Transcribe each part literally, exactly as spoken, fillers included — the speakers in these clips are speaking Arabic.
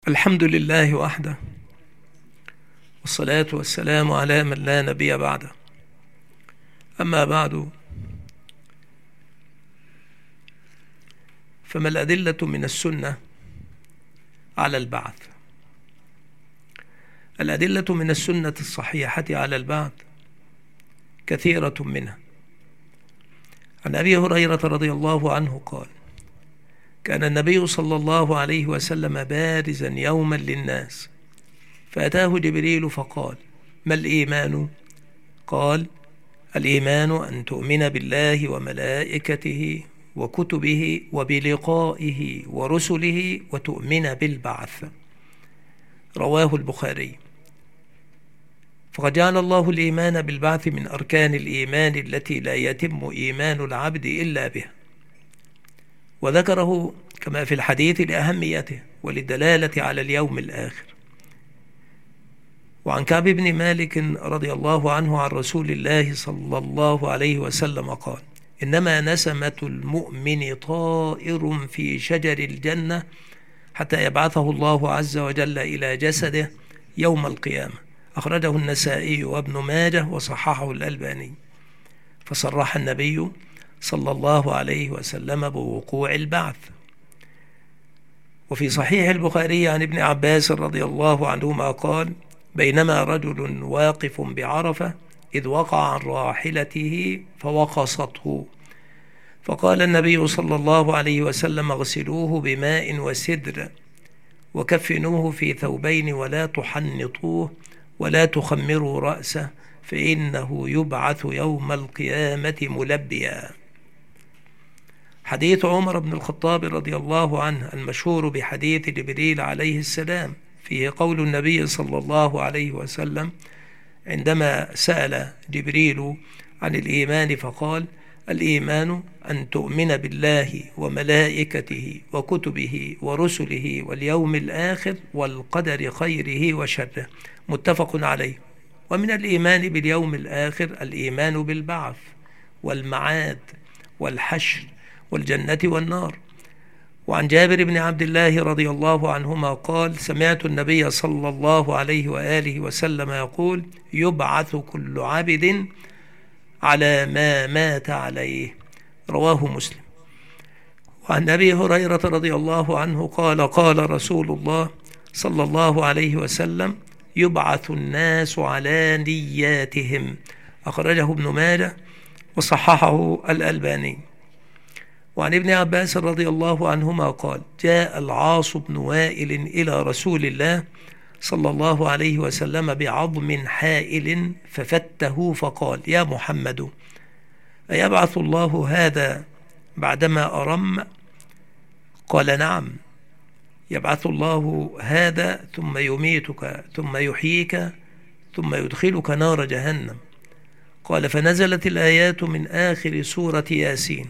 الحمد لله وحده، والصلاة والسلام على من لا نبي بعده. أما بعد، فما الأدلة من السنة على البعث؟ الأدلة من السنة الصحيحة على البعث كثيرة منها. عن أبي هريرة رضي الله عنه قال: كان النبي صلى الله عليه وسلم بارزا يوما للناس، فأتاه جبريل فقال: ما الإيمان؟ قال: الإيمان أن تؤمن بالله وملائكته وكتبه وبلقائه ورسله وتؤمن بالبعث. رواه البخاري. فقد جعل الله الإيمان بالبعث من أركان الإيمان التي لا يتم إيمان العبد إلا بها، وذكره كما في الحديث لأهميته وللدلالة على اليوم الآخر. وعن كعب بن مالك رضي الله عنه عن رسول الله صلى الله عليه وسلم قال: إنما نسمة المؤمن طائر في شجر الجنة حتى يبعثه الله عز وجل إلى جسده يوم القيامة. أخرجه النسائي وابن ماجه وصححه الألباني. فصرح النبي صلى الله عليه وسلم بوقوع البعث. وفي صحيح البخاري عن ابن عباس رضي الله عنهما قال: بينما رجل واقف بعرفة إذ وقع عن راحلته فوقصته، فقال النبي صلى الله عليه وسلم: اغسلوه بماء وسدر وكفنوه في ثوبين ولا تحنطوه ولا تخمروا رأسه فإنه يبعث يوم القيامة ملبيا. حديث عمر بن الخطاب رضي الله عنه المشهور بحديث جبريل عليه السلام فيه قول النبي صلى الله عليه وسلم عندما سأل جبريل عن الإيمان فقال: الإيمان أن تؤمن بالله وملائكته وكتبه ورسله واليوم الآخر والقدر خيره وشره. متفق عليه. ومن الإيمان باليوم الآخر الإيمان بالبعث والمعاد والحشر والجنة والنار. وعن جابر بن عبد الله رضي الله عنهما قال: سمعت النبي صلى الله عليه وآله وسلم يقول: يبعث كل عبد على ما مات عليه. رواه مسلم. وعن أبي هريرة رضي الله عنه قال: قال رسول الله صلى الله عليه وسلم: يبعث الناس على نياتهم. أخرجه ابن ماجه وصححه الألباني. وعن ابن عباس رضي الله عنهما قال: جاء العاص بن وائل إلى رسول الله صلى الله عليه وسلم بعظم حائل ففته فقال: يا محمد، أيبعث الله هذا بعدما أرم؟ قال: نعم، يبعث الله هذا ثم يميتك ثم يحييك ثم يدخلك نار جهنم. قال: فنزلت الآيات من آخر سورة ياسين: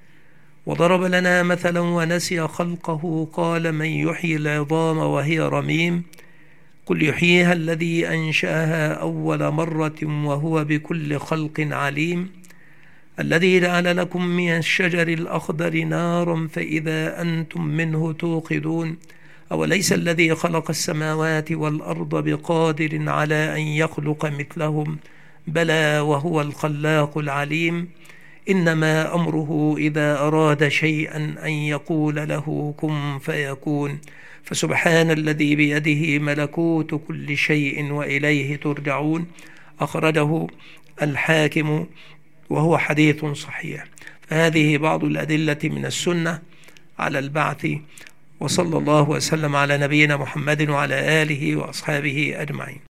وضرب لنا مثلا ونسي خلقه قال: من يحيي العظام وهي رميم؟ قل يحييها الذي أنشأها أول مرة وهو بكل خلق عليم. الذي جعل لكم من الشجر الأخضر نارا فإذا أنتم منه توقدون. أوليس الذي خلق السماوات والأرض بقادر على أن يخلق مثلهم؟ بلى وهو الخلاق العليم. إنما أمره إذا أراد شيئا أن يقول له كن فيكون. فسبحان الذي بيده ملكوت كل شيء وإليه ترجعون. أخرجه الحاكم وهو حديث صحيح. فهذه بعض الأدلة من السنة على البعث. وصلى الله وسلم على نبينا محمد وعلى آله وأصحابه أجمعين.